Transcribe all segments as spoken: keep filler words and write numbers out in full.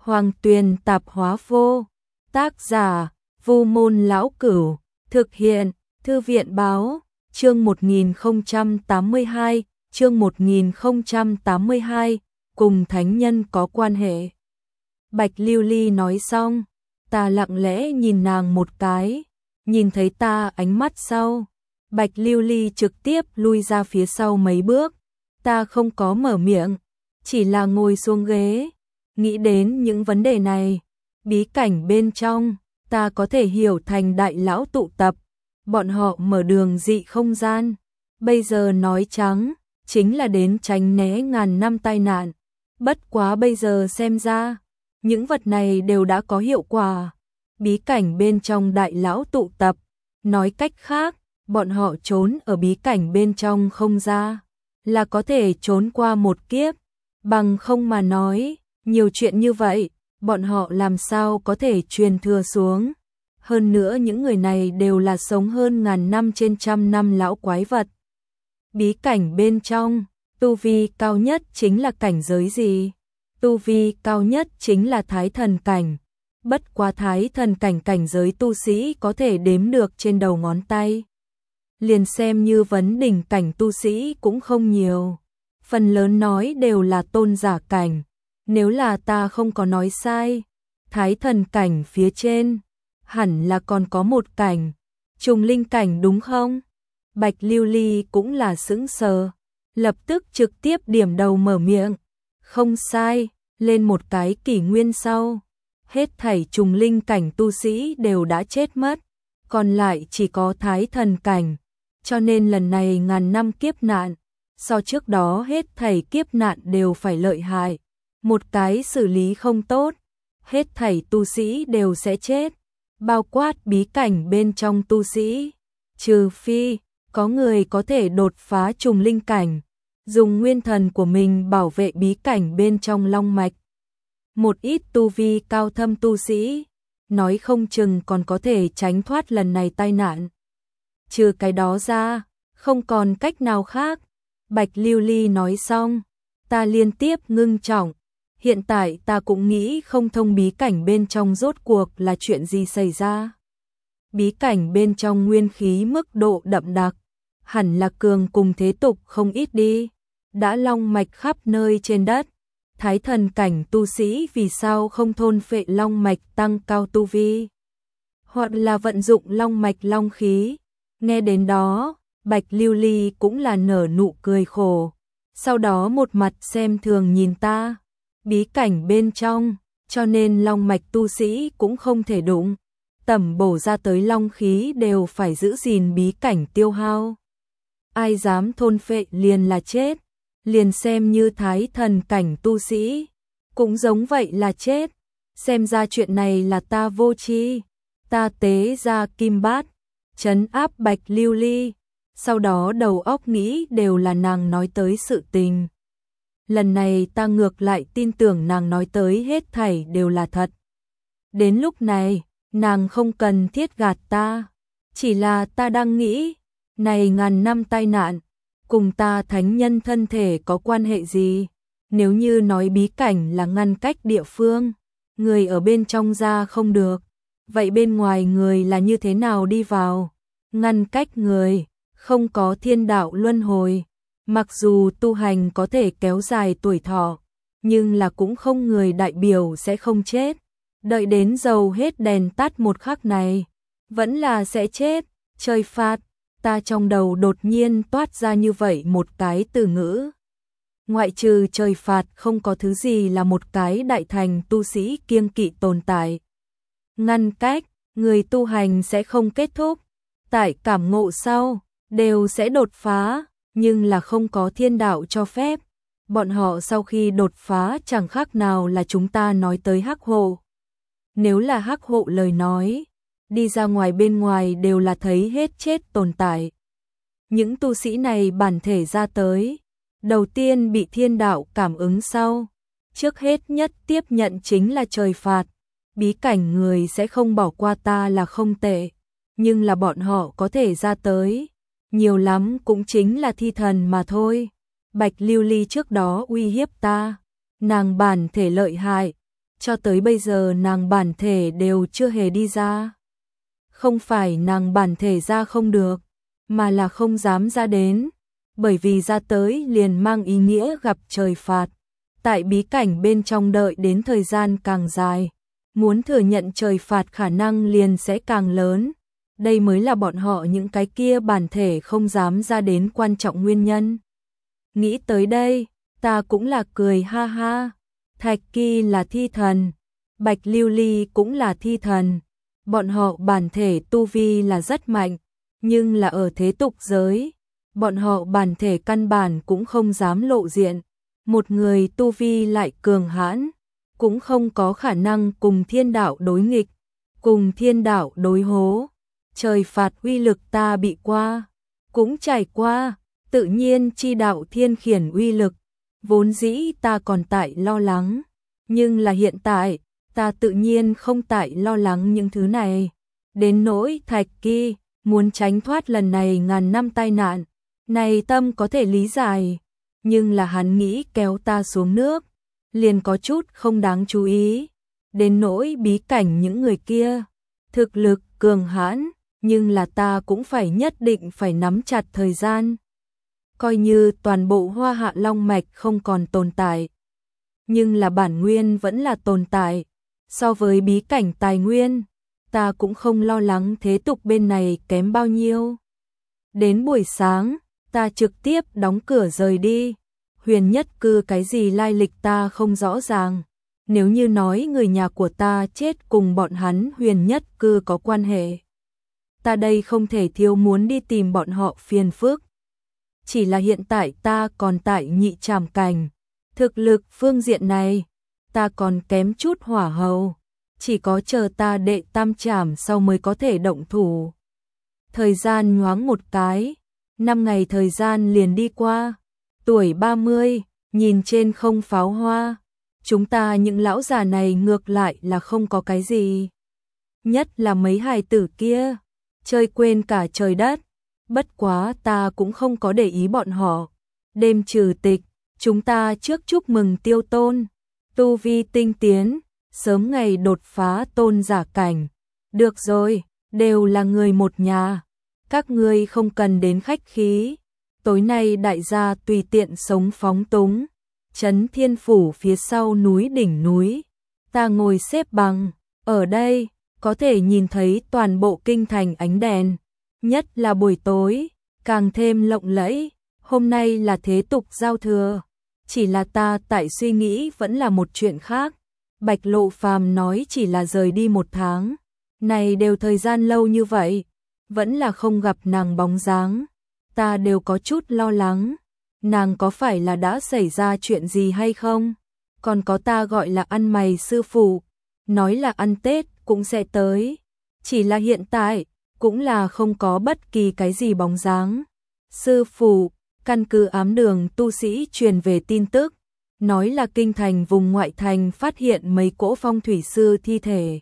Hoàng Tuyền Tạp Hóa Vô. Tác giả: Vu Môn Lão Cửu. Thực hiện: Thư viện Báo. Chương một nghìn không trăm tám mươi hai, chương một nghìn không trăm tám mươi hai, cùng thánh nhân có quan hệ. Bạch Lưu Ly nói xong, ta lặng lẽ nhìn nàng một cái, nhìn thấy ta ánh mắt sau. Bạch Lưu Ly trực tiếp lui ra phía sau mấy bước, ta không có mở miệng, chỉ là ngồi xuống ghế, nghĩ đến những vấn đề này. Bí cảnh bên trong, ta có thể hiểu thành đại lão tụ tập, bọn họ mở đường dị không gian, bây giờ nói trắng, chính là đến tránh né ngàn năm tai nạn. Bất quá bây giờ xem ra, những vật này đều đã có hiệu quả. Bí cảnh bên trong đại lão tụ tập, nói cách khác, bọn họ trốn ở bí cảnh bên trong không ra, là có thể trốn qua một kiếp. Bằng không mà nói, nhiều chuyện như vậy, bọn họ làm sao có thể truyền thừa xuống. Hơn nữa những người này đều là sống hơn ngàn năm trên trăm năm lão quái vật. Bí cảnh bên trong, tu vi cao nhất chính là cảnh giới gì? Tu vi cao nhất chính là thái thần cảnh. Bất quá thái thần cảnh cảnh giới tu sĩ có thể đếm được trên đầu ngón tay. Liền xem như vấn đỉnh cảnh tu sĩ cũng không nhiều. Phần lớn nói đều là tôn giả cảnh. Nếu là ta không có nói sai, thái thần cảnh phía trên, hẳn là còn có một cảnh, trùng linh cảnh đúng không? Bạch Lưu Ly cũng là sững sờ, lập tức trực tiếp điểm đầu mở miệng. Không sai, lên một cái kỷ nguyên sau, hết thảy trùng linh cảnh tu sĩ đều đã chết mất, còn lại chỉ có thái thần cảnh, cho nên lần này ngàn năm kiếp nạn, so trước đó hết thảy kiếp nạn đều phải lợi hại. Một cái xử lý không tốt, hết thảy tu sĩ đều sẽ chết, bao quát bí cảnh bên trong tu sĩ, trừ phi có người có thể đột phá trùng linh cảnh, dùng nguyên thần của mình bảo vệ bí cảnh bên trong long mạch. Một ít tu vi cao thâm tu sĩ, nói không chừng còn có thể tránh thoát lần này tai nạn. Trừ cái đó ra, không còn cách nào khác. Bạch Lưu Ly nói xong, ta liên tiếp ngưng trọng. Hiện tại ta cũng nghĩ không thông bí cảnh bên trong rốt cuộc là chuyện gì xảy ra. Bí cảnh bên trong nguyên khí mức độ đậm đặc, hẳn là cường cùng thế tục không ít đi. Đã long mạch khắp nơi trên đất, thái thần cảnh tu sĩ vì sao không thôn phệ long mạch tăng cao tu vi? Hoặc là vận dụng long mạch long khí. Nghe đến đó, Bạch Lưu Ly cũng là nở nụ cười khổ. Sau đó một mặt xem thường nhìn ta. Bí cảnh bên trong, cho nên long mạch tu sĩ cũng không thể đụng. Tẩm bổ ra tới long khí đều phải giữ gìn bí cảnh tiêu hao. Ai dám thôn phệ liền là chết. Liền xem như thái thần cảnh tu sĩ, cũng giống vậy là chết. Xem ra chuyện này là ta vô tri. Ta tế ra kim bát, trấn áp Bạch Lưu Ly. Sau đó đầu óc nghĩ đều là nàng nói tới sự tình. Lần này ta ngược lại tin tưởng nàng nói tới hết thảy đều là thật. Đến lúc này, nàng không cần thiết gạt ta. Chỉ là ta đang nghĩ, này ngàn năm tai nạn, cùng ta thánh nhân thân thể có quan hệ gì? Nếu như nói bí cảnh là ngăn cách địa phương, người ở bên trong ra không được, vậy bên ngoài người là như thế nào đi vào? Ngăn cách người, không có thiên đạo luân hồi. Mặc dù tu hành có thể kéo dài tuổi thọ, nhưng là cũng không người đại biểu sẽ không chết. Đợi đến dầu hết đèn tắt một khắc này, vẫn là sẽ chết. Trời phạt, ta trong đầu đột nhiên toát ra như vậy một cái từ ngữ. Ngoại trừ trời phạt không có thứ gì là một cái đại thành tu sĩ kiêng kỵ tồn tại. Ngăn cách, người tu hành sẽ không kết thúc. Tại cảm ngộ sau, đều sẽ đột phá. Nhưng là không có thiên đạo cho phép. Bọn họ sau khi đột phá chẳng khác nào là chúng ta nói tới hắc hộ. Nếu là hắc hộ lời nói, đi ra ngoài bên ngoài đều là thấy hết chết tồn tại. Những tu sĩ này bản thể ra tới, đầu tiên bị thiên đạo cảm ứng sau. Trước hết nhất tiếp nhận chính là trời phạt. Bí cảnh người sẽ không bỏ qua ta là không tệ. Nhưng là bọn họ có thể ra tới, nhiều lắm cũng chính là thi thần mà thôi. Bạch Lưu Ly trước đó uy hiếp ta, nàng bản thể lợi hại, cho tới bây giờ nàng bản thể đều chưa hề đi ra. Không phải nàng bản thể ra không được, mà là không dám ra đến, bởi vì ra tới liền mang ý nghĩa gặp trời phạt. Tại bí cảnh bên trong đợi đến thời gian càng dài, muốn thừa nhận trời phạt khả năng liền sẽ càng lớn. Đây mới là bọn họ những cái kia bản thể không dám ra đến quan trọng nguyên nhân. Nghĩ tới đây, ta cũng là cười ha ha. Thạch Kỳ là thi thần, Bạch Lưu Ly cũng là thi thần. Bọn họ bản thể tu vi là rất mạnh, nhưng là ở thế tục giới, bọn họ bản thể căn bản cũng không dám lộ diện. Một người tu vi lại cường hãn, cũng không có khả năng cùng thiên đạo đối nghịch, cùng thiên đạo đối hố. Trời phạt uy lực ta bị qua, cũng trải qua, tự nhiên chi đạo thiên khiển uy lực, vốn dĩ ta còn tại lo lắng, nhưng là hiện tại, ta tự nhiên không tại lo lắng những thứ này. Đến nỗi Thạch Kỳ, muốn tránh thoát lần này ngàn năm tai nạn, này tâm có thể lý giải, nhưng là hắn nghĩ kéo ta xuống nước, liền có chút không đáng chú ý. Đến nỗi bí cảnh những người kia, thực lực cường hãn, nhưng là ta cũng phải nhất định phải nắm chặt thời gian. Coi như toàn bộ Hoa Hạ Long Mạch không còn tồn tại, nhưng là bản nguyên vẫn là tồn tại. So với bí cảnh tài nguyên, ta cũng không lo lắng thế tục bên này kém bao nhiêu. Đến buổi sáng, ta trực tiếp đóng cửa rời đi. Huyền Nhất Cư cái gì lai lịch ta không rõ ràng. Nếu như nói người nhà của ta chết cùng bọn hắn Huyền Nhất Cư có quan hệ, ta đây không thể thiếu muốn đi tìm bọn họ phiền phức. Chỉ là hiện tại ta còn tại nhị trảm cảnh, thực lực phương diện này, ta còn kém chút hỏa hầu, chỉ có chờ ta đệ tam trảm sau mới có thể động thủ. Thời gian nhoáng một cái, năm ngày thời gian liền đi qua, tuổi ba mươi, nhìn trên không pháo hoa, chúng ta những lão già này ngược lại là không có cái gì. Nhất là mấy hài tử kia, chơi quên cả trời đất, bất quá ta cũng không có để ý bọn họ. Đêm trừ tịch, chúng ta trước chúc mừng Tiêu Tôn, tu vi tinh tiến, sớm ngày đột phá tôn giả cảnh. Được rồi, đều là người một nhà, các ngươi không cần đến khách khí. Tối nay đại gia tùy tiện sống phóng túng. Trấn Thiên Phủ phía sau núi đỉnh núi, ta ngồi xếp bằng, ở đây có thể nhìn thấy toàn bộ kinh thành ánh đèn, nhất là buổi tối, càng thêm lộng lẫy. Hôm nay là thế tục giao thừa, chỉ là ta tại suy nghĩ vẫn là một chuyện khác. Bạch Lộ Phàm nói chỉ là rời đi một tháng, này đều thời gian lâu như vậy, vẫn là không gặp nàng bóng dáng, ta đều có chút lo lắng. Nàng có phải là đã xảy ra chuyện gì hay không? Còn có ta gọi là ăn mày sư phụ, nói là ăn Tết cũng sẽ tới, chỉ là hiện tại cũng là không có bất kỳ cái gì bóng dáng. Sư phụ, căn cứ ám đường tu sĩ truyền về tin tức, nói là kinh thành vùng ngoại thành phát hiện mấy cỗ phong thủy sư thi thể.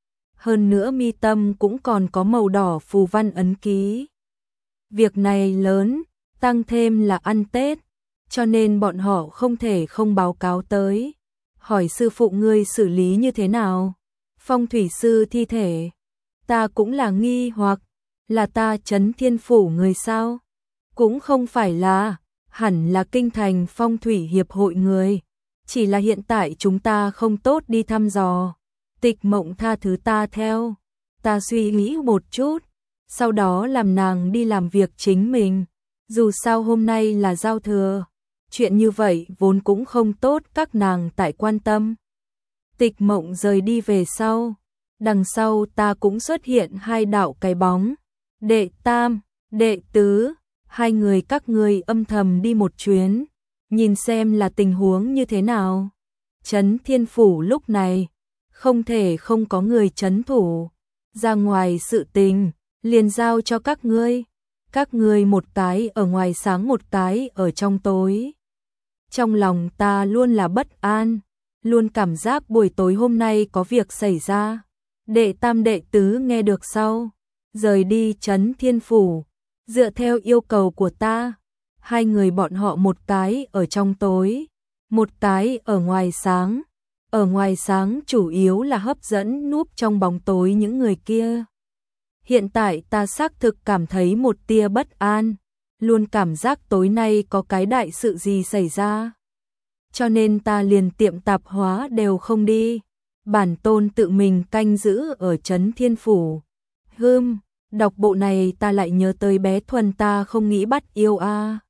Hơn nữa mi tâm cũng còn có màu đỏ phù văn ấn ký. Việc này lớn, tăng thêm là ăn Tết, cho nên bọn họ không thể không báo cáo tới. Hỏi sư phụ ngươi xử lý như thế nào? Phong thủy sư thi thể, ta cũng là nghi hoặc, là ta Trấn Thiên Phủ người sao? Cũng không phải là, hẳn là kinh thành phong thủy hiệp hội người, chỉ là hiện tại chúng ta không tốt đi thăm dò. Tịch Mộng tha thứ ta theo, ta suy nghĩ một chút, sau đó làm nàng đi làm việc chính mình. Dù sao hôm nay là giao thừa, chuyện như vậy vốn cũng không tốt các nàng tại quan tâm. Tịch Mộng rời đi về sau, đằng sau ta cũng xuất hiện hai đạo cái bóng. Đệ tam, đệ tứ, hai người các ngươi âm thầm đi một chuyến, nhìn xem là tình huống như thế nào. Trấn Thiên Phủ lúc này, không thể không có người trấn thủ, ra ngoài sự tình, liền giao cho các ngươi. Các ngươi một cái ở ngoài sáng một cái ở trong tối. Trong lòng ta luôn là bất an, luôn cảm giác buổi tối hôm nay có việc xảy ra. Đệ tam đệ tứ nghe được sau, rời đi Trấn Thiên Phủ, dựa theo yêu cầu của ta. Hai người bọn họ một cái ở trong tối, một cái ở ngoài sáng. ở ngoài sáng chủ yếu là hấp dẫn núp trong bóng tối những người kia. Hiện tại ta xác thực cảm thấy một tia bất an, luôn cảm giác tối nay có cái đại sự gì xảy ra. Cho nên ta liền tiệm tạp hóa đều không đi, bản tôn tự mình canh giữ ở trấn Thiên Phủ. Hưm, đọc bộ này ta lại nhớ tới bé Thuần ta không nghĩ bắt yêu a. À.